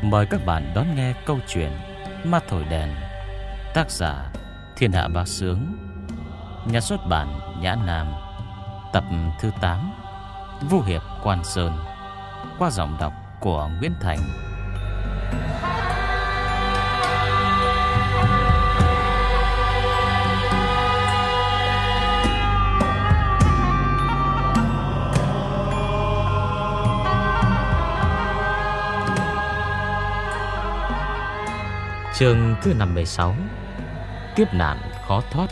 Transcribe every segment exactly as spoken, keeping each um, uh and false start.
Mời các bạn đón nghe câu chuyện Ma Thổi Đèn, tác giả Thiên Hạ Bá Sướng, nhà xuất bản Nhã Nam, tập thứ tám, Vu Hiệp Quan Sơn, qua giọng đọc của Nguyễn Thành. Chương thứ năm mươi sáu, Kiếp nạn khó thoát.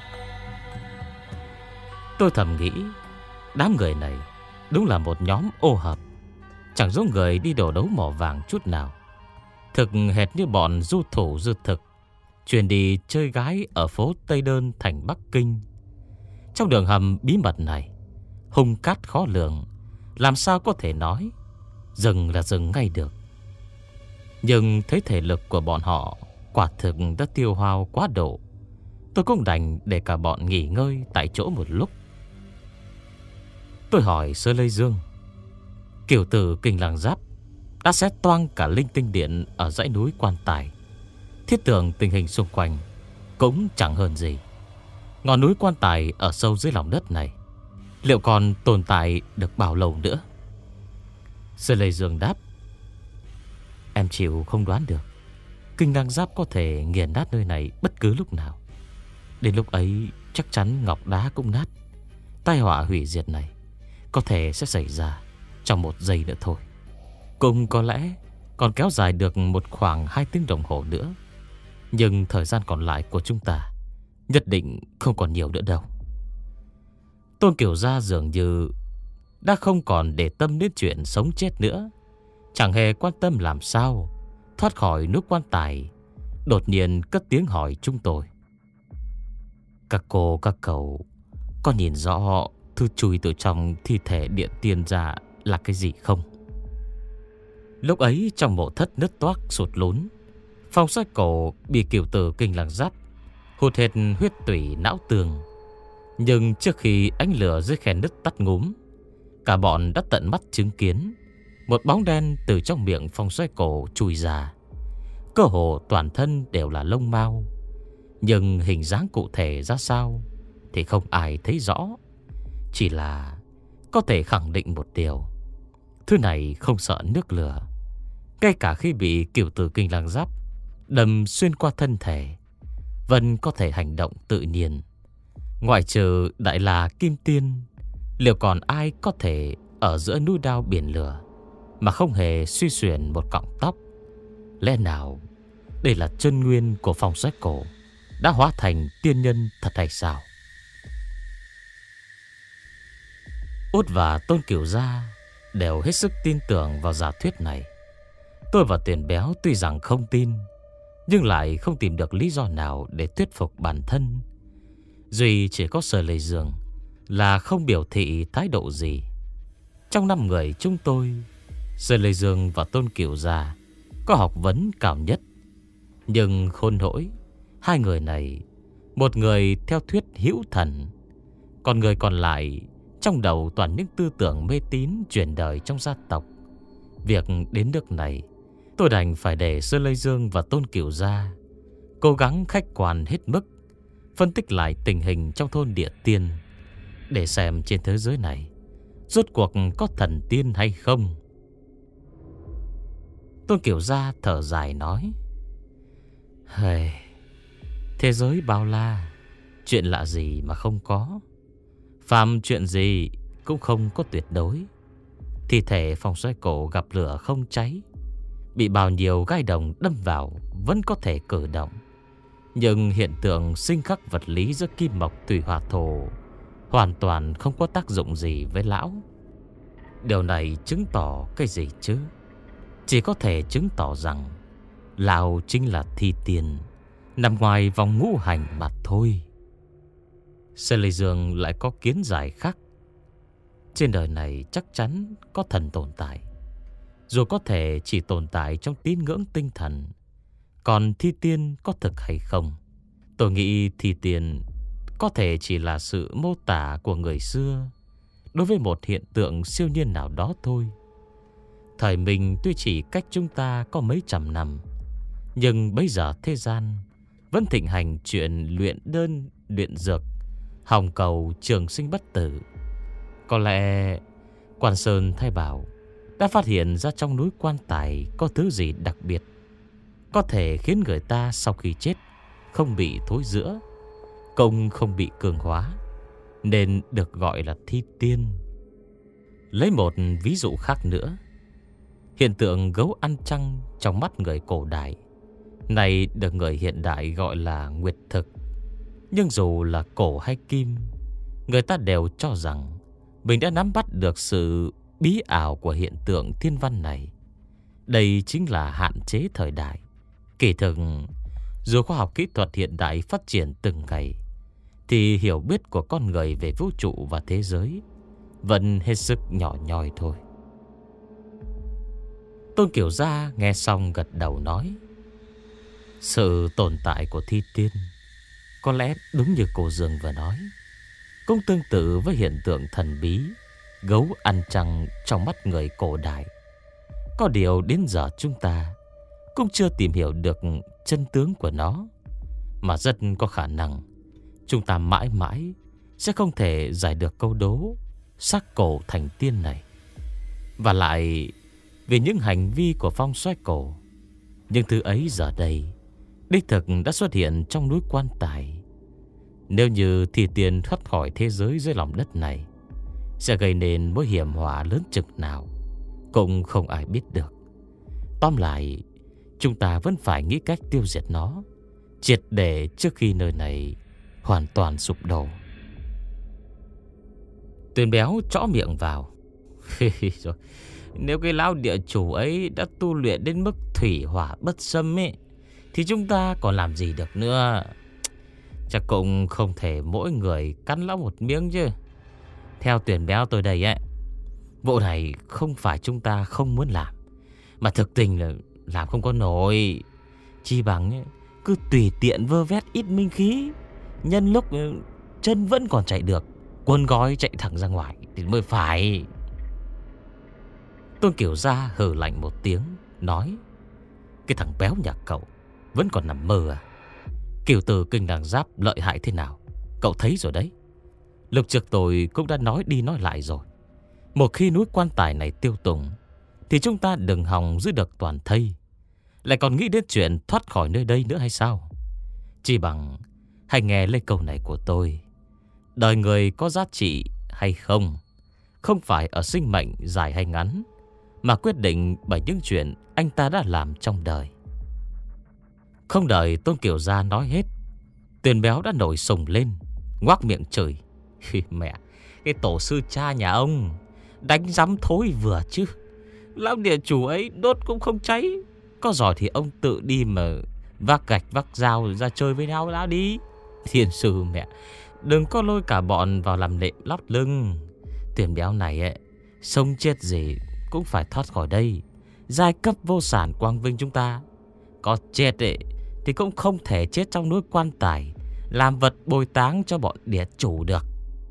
Tôi thầm nghĩ, đám người này đúng là một nhóm ô hợp, chẳng giống người đi đổ đấu mỏ vàng chút nào. Thực hệt như bọn du thủ dư thực chuyên đi chơi gái ở phố Tây Đơn thành Bắc Kinh. Trong đường hầm bí mật này, hung cát khó lường, làm sao có thể nói dừng là dừng ngay được. Nhưng thấy thể lực của bọn họ quả thực đã tiêu hao quá độ, tôi cũng đành để cả bọn nghỉ ngơi tại chỗ một lúc. Tôi hỏi Sơ Lê Dương, kiểu tử Kinh Lăng Giáp đã xé toang cả linh tinh điện ở dãy núi Quan Tài. Thiết tưởng tình hình xung quanh cũng chẳng hơn gì. Ngọn núi Quan Tài ở sâu dưới lòng đất này liệu còn tồn tại được bao lâu nữa? Sơ Lê Dương đáp, em chịu không đoán được. Kinh Lăng Giáp có thể nghiền nát nơi này bất cứ lúc nào. Đến lúc ấy chắc chắn ngọc đá cũng nát. Tai họa hủy diệt này có thể sẽ xảy ra trong một giây nữa thôi. Cũng có lẽ còn kéo dài được một khoảng hai tiếng đồng hồ nữa. Nhưng thời gian còn lại của chúng ta nhất định không còn nhiều nữa đâu. Tôn Kiểu Gia dường như đã không còn để tâm đến chuyện sống chết nữa, chẳng hề quan tâm làm sao thoát khỏi nước Quan Tài. Đột nhiên cất tiếng hỏi chúng tôi, các cô các cậu có nhìn rõ thứ chui từ trong thi thể địa tiên ra là cái gì không? Lúc ấy trong mộ thất nứt toác sụt lún, Phong Sách Cổ bị kiểu tử Kinh Lăng Giáp hụt hết huyết tủy não tường. Nhưng trước khi ánh lửa dưới khe nứt tắt ngúm, cả bọn đã tận mắt chứng kiến một bóng đen từ trong miệng Phong Xoay Cổ chui ra. Cơ hồ toàn thân đều là lông mao, nhưng hình dáng cụ thể ra sao thì không ai thấy rõ. Chỉ là có thể khẳng định một điều, thứ này không sợ nước lửa. Ngay cả khi bị kiểu tử Kinh Lăng Giáp đâm xuyên qua thân thể, vẫn có thể hành động tự nhiên. Ngoại trừ Đại La Kim Tiên, liệu còn ai có thể ở giữa núi đao biển lửa mà không hề suy xuyển một cọng tóc? Lẽ nào đây là chân nguyên của Phong Sách Cổ đã hóa thành tiên nhân thật hay sao? Út và Tôn Kiểu Gia đều hết sức tin tưởng vào giả thuyết này. Tôi và Tiền Béo tuy rằng không tin, nhưng lại không tìm được lý do nào để thuyết phục bản thân. Duy chỉ có Sở Lê Dương là không biểu thị thái độ gì. Trong năm người chúng tôi, Sở Lê Dương và Tôn Kiểu Gia có học vấn cao nhất. Nhưng khôn nỗi, hai người này, một người theo thuyết hữu thần, còn người còn lại trong đầu toàn những tư tưởng mê tín truyền đời trong gia tộc. Việc đến nước này, tôi đành phải để Sơ Lê Dương và Tôn Kiểu Gia cố gắng khách quan hết mức, phân tích lại tình hình trong thôn Địa Tiên, để xem trên thế giới này rốt cuộc có thần tiên hay không. Tôn Kiểu Gia thở dài nói, hề, thế giới bao la, chuyện lạ gì mà không có. Phàm chuyện gì cũng không có tuyệt đối. Thi thể Phong Xoay Cổ gặp lửa không cháy, bị bao nhiêu gai đồng đâm vào vẫn có thể cử động. Nhưng hiện tượng sinh khắc vật lý giữa kim mộc thủy hỏa thổ hoàn toàn không có tác dụng gì với lão. Điều này chứng tỏ cái gì chứ? Chỉ có thể chứng tỏ rằng lão chính là thi tiên nằm ngoài vòng ngũ hành mà thôi. Sơ Lê Dương lại có kiến giải khác. Trên đời này chắc chắn có thần tồn tại, dù có thể chỉ tồn tại trong tín ngưỡng tinh thần. Còn thi tiên có thực hay không, tôi nghĩ thi tiên có thể chỉ là sự mô tả của người xưa đối với một hiện tượng siêu nhiên nào đó thôi. Thời mình tuy chỉ cách chúng ta có mấy trăm năm, nhưng bây giờ thế gian vẫn thịnh hành chuyện luyện đơn, luyện dược, hồng cầu trường sinh bất tử. Có lẽ Quan Sơn Thái Bảo đã phát hiện ra trong núi quan tài có thứ gì đặc biệt, có thể khiến người ta sau khi chết không bị thối rữa, công không bị cường hóa, nên được gọi là thi tiên. Lấy một ví dụ khác nữa, hiện tượng gấu ăn trăng trong mắt người cổ đại này được người hiện đại gọi là nguyệt thực. Nhưng dù là cổ hay kim, người ta đều cho rằng mình đã nắm bắt được sự bí ảo của hiện tượng thiên văn này. Đây chính là hạn chế thời đại. Kỳ thực, dù khoa học kỹ thuật hiện đại phát triển từng ngày, thì hiểu biết của con người về vũ trụ và thế giới vẫn hết sức nhỏ nhoi thôi. Tôn Kiều Gia nghe xong gật đầu nói: sự tồn tại của thi tiên có lẽ đúng như cô Dương vừa nói, cũng tương tự với hiện tượng thần bí gấu ăn trăng trong mắt người cổ đại. Có điều đến giờ chúng ta cũng chưa tìm hiểu được chân tướng của nó, mà rất có khả năng chúng ta mãi mãi sẽ không thể giải được câu đố sắc cổ thành tiên này. Và lại, vì những hành vi của phong soái cổ, những thứ ấy giờ đây đích thực đã xuất hiện trong núi quan tài. Nếu như thi tiên thoát khỏi thế giới dưới lòng đất này, sẽ gây nên mối hiểm họa lớn chừng nào cũng không ai biết được. Tóm lại, chúng ta vẫn phải nghĩ cách tiêu diệt nó triệt để trước khi nơi này hoàn toàn sụp đổ. Tuyền Béo chõ miệng vào: rồi, nếu cái lão địa chủ ấy đã tu luyện đến mức thủy hỏa bất xâm ấy, thì chúng ta còn làm gì được nữa. Chắc cũng không thể mỗi người cắn lão một miếng chứ. Theo Tuyền Béo tôi đây ấy, vụ này không phải chúng ta không muốn làm, mà thực tình là làm không có nổi. Chi bằng ấy, cứ tùy tiện vơ vét ít minh khí, nhân lúc chân vẫn còn chạy được, cuốn gói chạy thẳng ra ngoài thì mới phải. Tôn Kiều Gia hừ lạnh một tiếng, nói: cái thằng béo nhà cậu vẫn còn nằm mơ à? Kiều Tử Kinh Đằng Giáp lợi hại thế nào cậu thấy rồi đấy. Lúc trước tôi cũng đã nói đi nói lại rồi, một khi núi quan tài này tiêu tùng thì chúng ta đừng hòng giữ được toàn thây, lại còn nghĩ đến chuyện thoát khỏi nơi đây nữa hay sao? Chỉ bằng hãy nghe lấy câu này của tôi: đời người có giá trị hay không, không phải ở sinh mệnh dài hay ngắn, mà quyết định bởi những chuyện anh ta đã làm trong đời. Không đợi Tôn Kiều Gia nói hết, Tuyền Béo đã nổi sùng lên, ngoác miệng chửi: mẹ, cái tổ sư cha nhà ông đánh rắm thối vừa chứ. Lão địa chủ ấy đốt cũng không cháy, có giỏi thì ông tự đi mà vác gạch vác dao ra chơi với nhau đã đi. Thiên sư mẹ, đừng có lôi cả bọn vào làm nệm lót lưng. Tuyền Béo này ấy, sống chết gì cũng phải thoát khỏi đây. Giai cấp vô sản quang vinh chúng ta, có chết ấy thì cũng không thể chết trong núi quan tài, làm vật bồi táng cho bọn địa chủ được.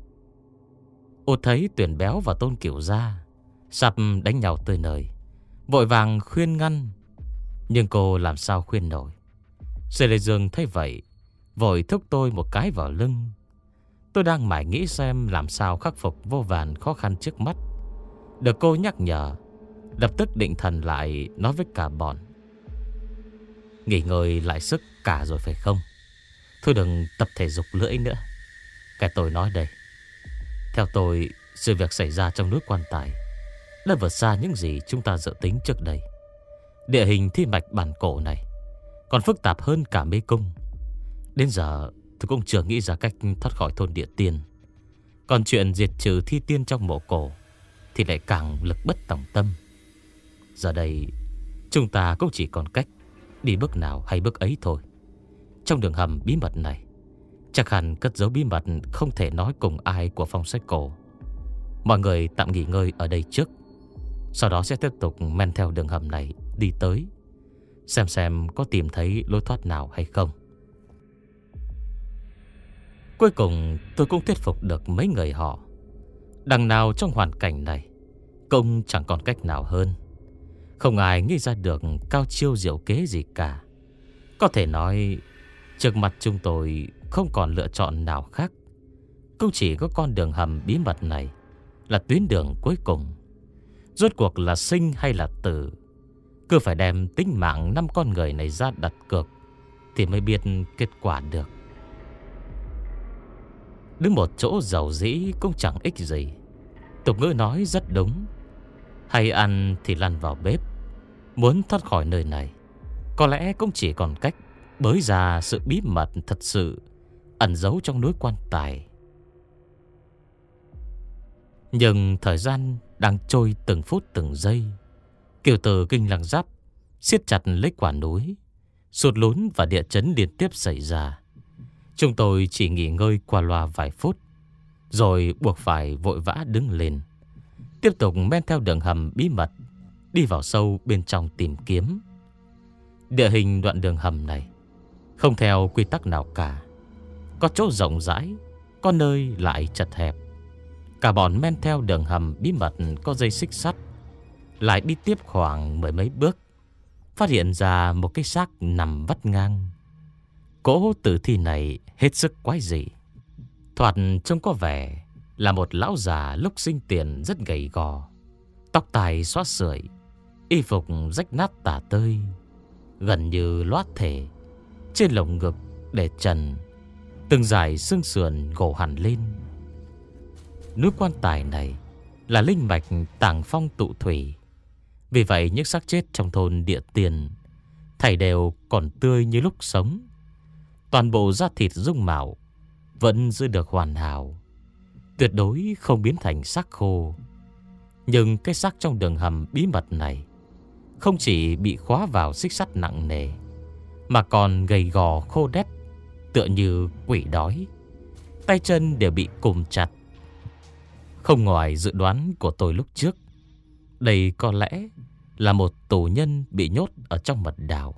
Ô thấy Tuyền Béo và Tôn Kiều Gia sắp đánh nhau tới nơi, vội vàng khuyên ngăn, nhưng cô làm sao khuyên nổi. Sê Lê Dương thấy vậy, vội thúc tôi một cái vào lưng. Tôi đang mải nghĩ xem làm sao khắc phục vô vàn khó khăn trước mắt, được cô nhắc nhở, lập tức định thần lại, nói với cả bọn: nghỉ ngơi lại sức cả rồi phải không? Thôi đừng tập thể dục lưỡi nữa. Cái tôi nói đây, theo tôi, sự việc xảy ra trong núi quan tài đã vượt xa những gì chúng ta dự tính trước đây. Địa hình thi mạch bản cổ này còn phức tạp hơn cả mê cung. Đến giờ tôi cũng chưa nghĩ ra cách thoát khỏi thôn địa tiên. Còn chuyện diệt trừ thi tiên trong mộ cổ thì lại càng lực bất tòng tâm. Giờ đây chúng ta cũng chỉ còn cách đi bước nào hay bước ấy thôi. Trong đường hầm bí mật này chắc hẳn cất giấu bí mật không thể nói cùng ai của phong sách cổ. Mọi người tạm nghỉ ngơi ở đây trước, sau đó sẽ tiếp tục men theo đường hầm này đi tới, xem xem có tìm thấy lối thoát nào hay không. Cuối cùng tôi cũng thuyết phục được mấy người họ. Đằng nào trong hoàn cảnh này cũng chẳng còn cách nào hơn Không ai nghĩ ra được cao chiêu diệu kế gì cả. Có thể nói trước mặt chúng tôi không còn lựa chọn nào khác. Cũng chỉ có con đường hầm bí mật này là tuyến đường cuối cùng. Rốt cuộc là sinh hay là tử, cứ phải đem tính mạng năm con người này ra đặt cược thì mới biết kết quả được. Đứng một chỗ giàu dĩ cũng chẳng ích gì. Tục ngữ nói rất đúng: hay ăn thì lăn vào bếp. Muốn thoát khỏi nơi này, có lẽ cũng chỉ còn cách bới ra sự bí mật thật sự ẩn giấu trong núi quan tài. Nhưng thời gian đang trôi từng phút từng giây. Kiều Tử Kinh Lăng Giáp siết chặt lấy quả núi. Sụt lún và địa chấn liên tiếp xảy ra. Chúng tôi chỉ nghỉ ngơi qua loa vài phút, rồi buộc phải vội vã đứng lên, tiếp tục men theo đường hầm bí mật đi vào sâu bên trong tìm kiếm. Địa hình đoạn đường hầm này không theo quy tắc nào cả. Có chỗ rộng rãi, có nơi lại chật hẹp. Cả bọn men theo đường hầm bí mật có dây xích sắt, lại đi tiếp khoảng mười mấy bước, phát hiện ra một cái xác nằm vắt ngang. Cỗ tử thi này hết sức quái dị. Thoạt trông có vẻ là một lão già lúc sinh tiền rất gầy gò, tóc tai xóa sưởi, y phục rách nát tả tơi, gần như loát thể. Trên lồng ngực để trần từng dải xương sườn gồ hẳn lên. Núi quan tài này là linh mạch tàng phong tụ thủy. Vì vậy những xác chết trong thôn Địa Tiền thảy đều còn tươi như lúc sống. Toàn bộ da thịt dung mạo vẫn giữ được hoàn hảo, tuyệt đối không biến thành xác khô. Nhưng cái xác trong đường hầm bí mật này không chỉ bị khóa vào xích sắt nặng nề, mà còn gầy gò khô đét, tựa như quỷ đói. Tay chân đều bị cùm chặt. Không ngoài dự đoán của tôi lúc trước, đây có lẽ là một tù nhân bị nhốt ở trong mật đào.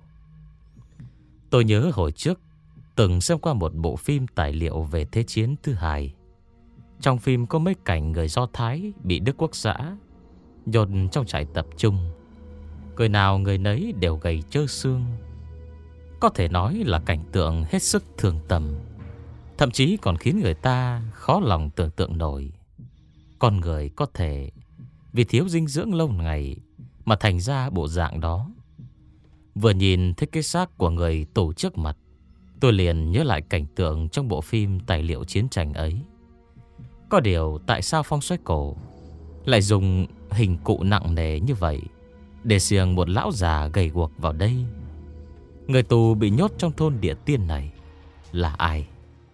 Tôi nhớ hồi trước từng xem qua một bộ phim tài liệu về Thế chiến thứ hai. Trong phim có mấy cảnh người Do Thái bị Đức Quốc xã nhốt trong trại tập trung. Người nào người nấy đều gầy trơ xương. Có thể nói là cảnh tượng hết sức thương tâm, thậm chí còn khiến người ta khó lòng tưởng tượng nổi. Con người có thể vì thiếu dinh dưỡng lâu ngày mà thành ra bộ dạng đó. Vừa nhìn thấy cái xác của người tù trước mặt, tôi liền nhớ lại cảnh tượng trong bộ phim tài liệu chiến tranh ấy. Có điều tại sao Phong Xoáy Cổ lại dùng hình cụ nặng nề như vậy để xiềng một lão già gầy guộc vào đây? Người tù bị nhốt trong thôn Địa Tiên này là ai?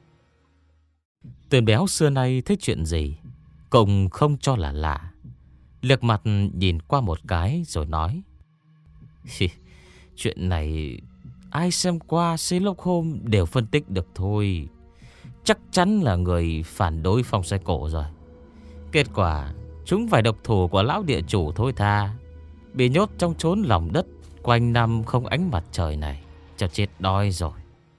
Tuyền béo xưa nay thấy chuyện gì cũng không cho là lạ. Liếc mặt nhìn qua một cái rồi nói: chuyện này ai xem qua Sherlock Holmes đều phân tích được thôi. Chắc chắn là người phản đối Phong Xoáy Cổ rồi. Kết quả chúng phải độc thủ của lão địa chủ thôi tha, bị nhốt trong chốn lòng đất quanh năm không ánh mặt trời này, cho chết đói rồi.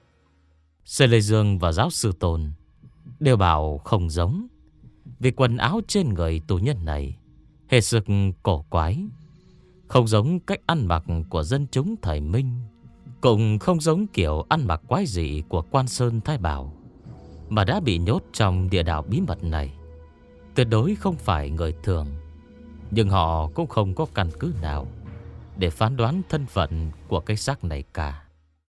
Sư Lê Dương và giáo sư Tôn đều bảo không giống, vì quần áo trên người tù nhân này hết sức cổ quái, không giống cách ăn mặc của dân chúng thời Minh, cũng không giống kiểu ăn mặc quái dị của Quan Sơn Thái Bảo, mà đã bị nhốt trong địa đạo bí mật này. Tuyệt đối không phải người thường. Nhưng họ cũng không có căn cứ nào để phán đoán thân phận của cái xác này cả.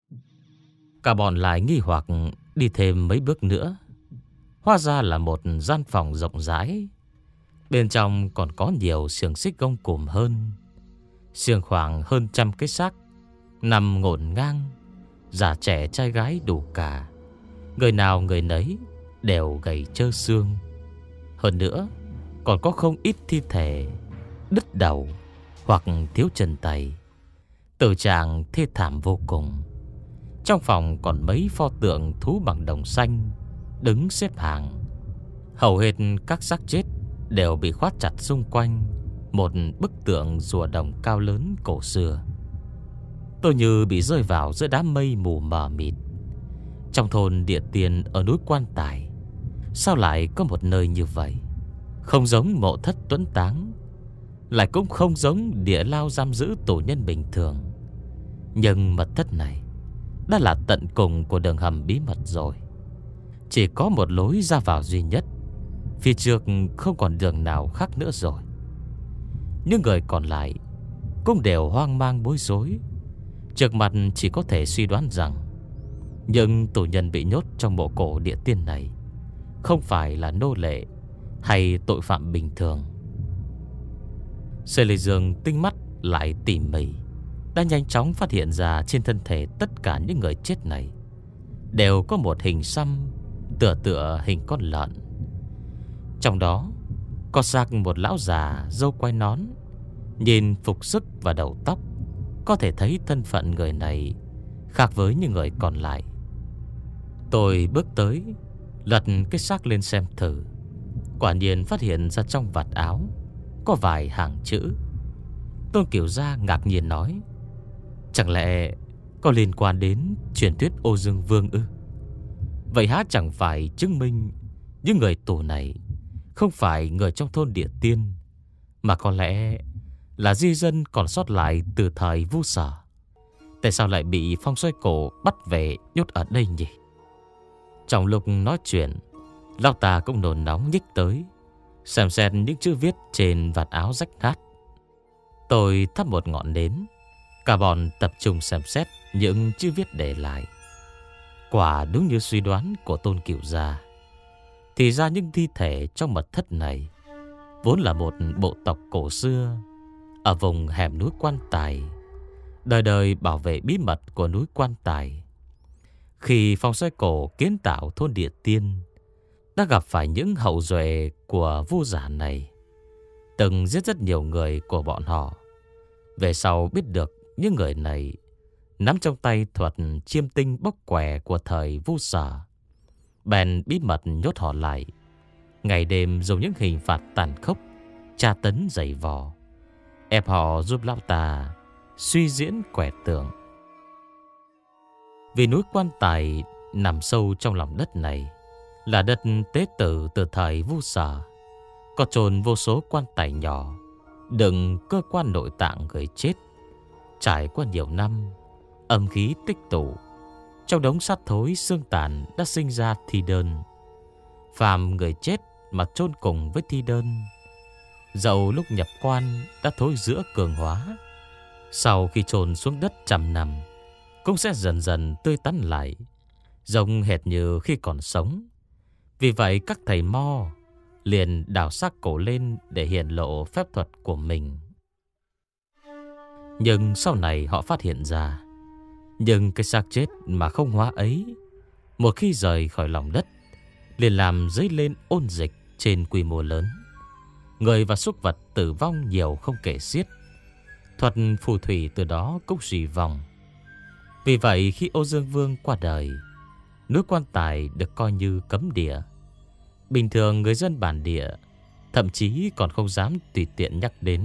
Cả bọn lại nghi hoặc đi thêm mấy bước nữa. Hóa ra là một gian phòng rộng rãi. Bên trong còn có nhiều xiềng xích gông cùm hơn. Xiềng khoảng hơn trăm cái xác nằm ngổn ngang, già trẻ trai gái đủ cả. Người nào người nấy đều gầy trơ xương. Hơn nữa còn có không ít thi thể đứt đầu hoặc thiếu chân tay, tử trạng thê thảm vô cùng. Trong phòng còn mấy pho tượng thú bằng đồng xanh đứng xếp hàng. Hầu hết các xác chết đều bị khoát chặt xung quanh một bức tượng rùa đồng cao lớn cổ xưa. Tôi như bị rơi vào giữa đám mây mù mờ mịt. Trong thôn Địa Tiên ở núi Quan Tài, sao lại có một nơi như vậy? Không giống mộ thất tuấn táng, lại cũng không giống địa lao giam giữ tù nhân bình thường. Nhưng mật thất này đã là tận cùng của đường hầm bí mật rồi. Chỉ có một lối ra vào duy nhất, phía trước không còn đường nào khác nữa rồi. Những người còn lại cũng đều hoang mang bối rối. Trước mặt chỉ có thể suy đoán rằng những tù nhân bị nhốt trong mộ cổ địa tiên này không phải là nô lệ hay tội phạm bình thường. Sê Lê Dương tinh mắt lại tỉ mỉ, đã nhanh chóng phát hiện ra trên thân thể tất cả những người chết này đều có một hình xăm tựa tựa hình con lợn. Trong đó có xác một lão già râu quai nón. Nhìn phục sức và đầu tóc, có thể thấy thân phận người này khác với những người còn lại. Tôi bước tới, lật cái xác lên xem thử. Quả nhiên phát hiện ra trong vạt áo có vài hàng chữ. Tôn Kiều Gia ngạc nhiên nói: chẳng lẽ có liên quan đến truyền thuyết Ô Dương Vương ư? Vậy há chẳng phải chứng minh những người tù này không phải người trong thôn địa tiên, mà có lẽ là di dân còn sót lại từ thời Vu Sở. Tại sao lại bị Phong Xoay Cổ bắt về nhốt ở đây nhỉ? Trong lúc nói chuyện, lão ta cũng nôn nóng nhích tới, xem xét những chữ viết trên vạt áo rách nát. Tôi thắp một ngọn nến, cả bọn tập trung xem xét những chữ viết để lại. Quả đúng như suy đoán của Tôn Cửu Gia. Thì ra những thi thể trong mật thất này vốn là một bộ tộc cổ xưa ở vùng hẻm núi Quan Tài, đời đời bảo vệ bí mật của núi Quan Tài. Khi Phong Xoay Cổ kiến tạo thôn địa tiên, đã gặp phải những hậu duệ của vua giả này, từng giết rất nhiều người của bọn họ. Về sau biết được những người này nắm trong tay thuật chiêm tinh bốc quẻ của thời Vu Sở, bèn bí mật nhốt họ lại, ngày đêm dùng những hình phạt tàn khốc, tra tấn dày vò, ép họ giúp lão ta suy diễn quẻ tượng. Vì núi Quan Tài nằm sâu trong lòng đất này, là đất tế tử từ thời Vu Sở, có chôn vô số quan tài nhỏ đựng cơ quan nội tạng người chết. Trải qua nhiều năm, âm khí tích tụ, trong đống sắt thối xương tàn đã sinh ra thi đơn. Phàm người chết mà chôn cùng với thi đơn, dẫu lúc nhập quan đã thối rữa cường hóa, sau khi chôn xuống đất trăm năm cũng sẽ dần dần tươi tắn lại, giống hệt như khi còn sống. Vì vậy các thầy mo liền đào xác cổ lên để hiện lộ phép thuật của mình. Nhưng sau này họ phát hiện ra, nhưng cái xác chết mà không hóa ấy, một khi rời khỏi lòng đất, liền làm dấy lên ôn dịch trên quy mô lớn. Người và súc vật tử vong nhiều không kể xiết. Thuật phù thủy từ đó cũng suy vong. Vì vậy khi Ô Dương Vương qua đời, núi Quan Tài được coi như cấm địa. Bình thường người dân bản địa thậm chí còn không dám tùy tiện nhắc đến.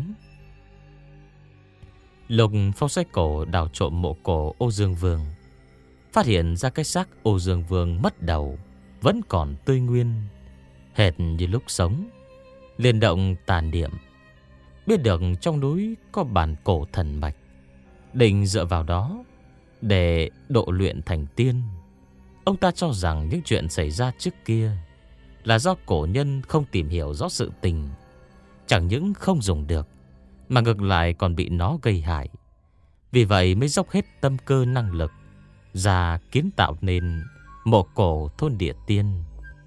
Lục Phong Xoay Cổ đào trộm mộ cổ Ô Dương Vương, phát hiện ra cái xác Ô Dương Vương mất đầu vẫn còn tươi nguyên, hệt như lúc sống. Liền động tàn niệm, biết được trong núi có bản cổ thần mạch, định dựa vào đó để độ luyện thành tiên. Ông ta cho rằng những chuyện xảy ra trước kia là do cổ nhân không tìm hiểu rõ sự tình, chẳng những không dùng được, mà ngược lại còn bị nó gây hại. Vì vậy mới dốc hết tâm cơ năng lực ra kiến tạo nên mộ cổ thôn địa tiên.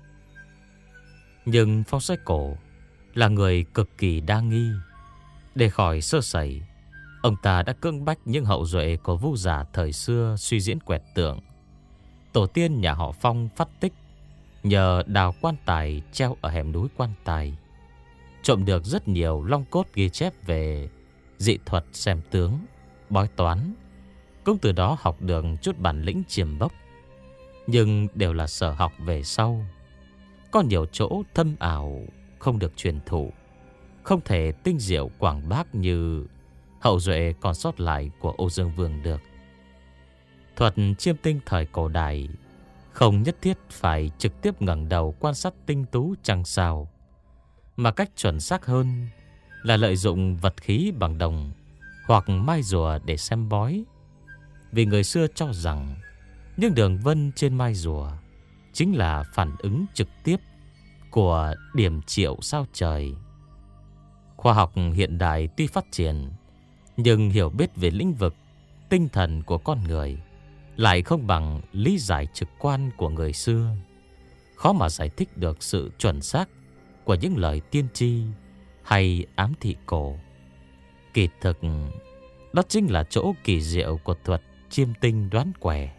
Nhưng Phong Xoay Cổ là người cực kỳ đa nghi. Để khỏi sơ sẩy, ông ta đã cưỡng bách những hậu duệ của Vu giả thời xưa suy diễn quẹt tượng. Tổ tiên nhà họ Phong phát tích nhờ đào quan tài treo ở hẻm núi Quan Tài, trộm được rất nhiều long cốt ghi chép về dị thuật xem tướng, bói toán. Cũng từ đó học được chút bản lĩnh chiêm bốc, nhưng đều là sở học về sau. Có nhiều chỗ thâm ảo không được truyền thụ, không thể tinh diệu quảng bác như hậu duệ còn sót lại của Ô Dương Vương được. Thuật chiêm tinh thời cổ đại không nhất thiết phải trực tiếp ngẩng đầu quan sát tinh tú trăng sao, mà cách chuẩn xác hơn là lợi dụng vật khí bằng đồng hoặc mai rùa để xem bói. Vì người xưa cho rằng những đường vân trên mai rùa chính là phản ứng trực tiếp của điểm triệu sao trời. Khoa học hiện đại tuy phát triển, nhưng hiểu biết về lĩnh vực tinh thần của con người lại không bằng lý giải trực quan của người xưa. Khó mà giải thích được sự chuẩn xác của những lời tiên tri hay ám thị cổ. Kỳ thực, đó chính là chỗ kỳ diệu của thuật chiêm tinh đoán quẻ.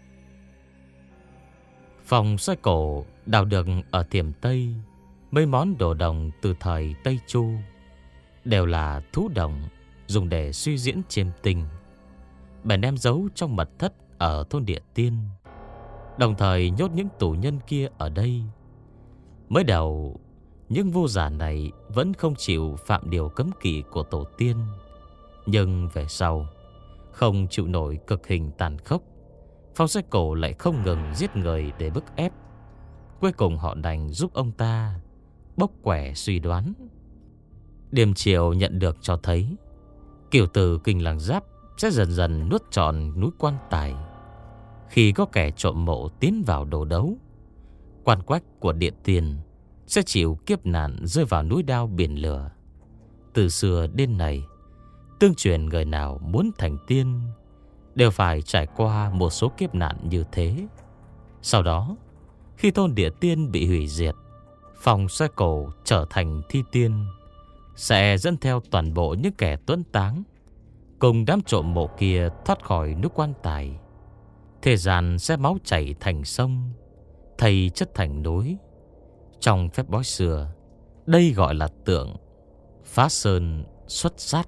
Phòng xoay cổ đào được ở Thiểm Tây mấy món đồ đồng từ thời Tây Chu, đều là thú đồng dùng để suy diễn chiêm tinh. Bèn đem giấu trong mật thất ở thôn Địa Tiên, đồng thời nhốt những tù nhân kia ở đây. Mới đầu, những vô giả này vẫn không chịu phạm điều cấm kỵ của tổ tiên, nhưng về sau, không chịu nổi cực hình tàn khốc, Phong Xoay Cổ lại không ngừng giết người để bức ép. Cuối cùng họ đành giúp ông ta bốc quẻ suy đoán. Điềm Triều nhận được cho thấy kiểu tử Kình Làng Giáp sẽ dần dần nuốt trọn núi quan tài. Khi có kẻ trộm mộ tiến vào đồ đấu, quan quách của Địa Tiên sẽ chịu kiếp nạn rơi vào núi đao biển lửa. Từ xưa đến nay, tương truyền người nào muốn thành tiên đều phải trải qua một số kiếp nạn như thế. Sau đó, khi thôn Địa Tiên bị hủy diệt, Phong Xoay Cổ trở thành thi tiên, sẽ dẫn theo toàn bộ những kẻ tuấn táng cùng đám trộm mộ kia thoát khỏi núi quan tài. Thế gian sẽ máu chảy thành sông, thây chất thành núi. Trong phép bói xưa, đây gọi là tượng phá sơn xuất sát.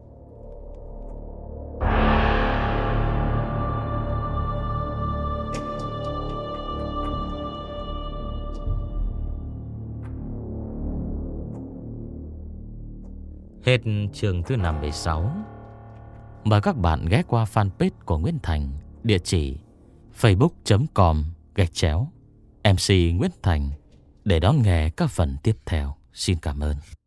Hết chương thứ năm mươi sáu. Mời các bạn ghé qua fanpage của Nguyễn Thành, địa chỉ facebook.com gạch chéo MC Nguyễn Thành để đón nghe các phần tiếp theo. Xin cảm ơn.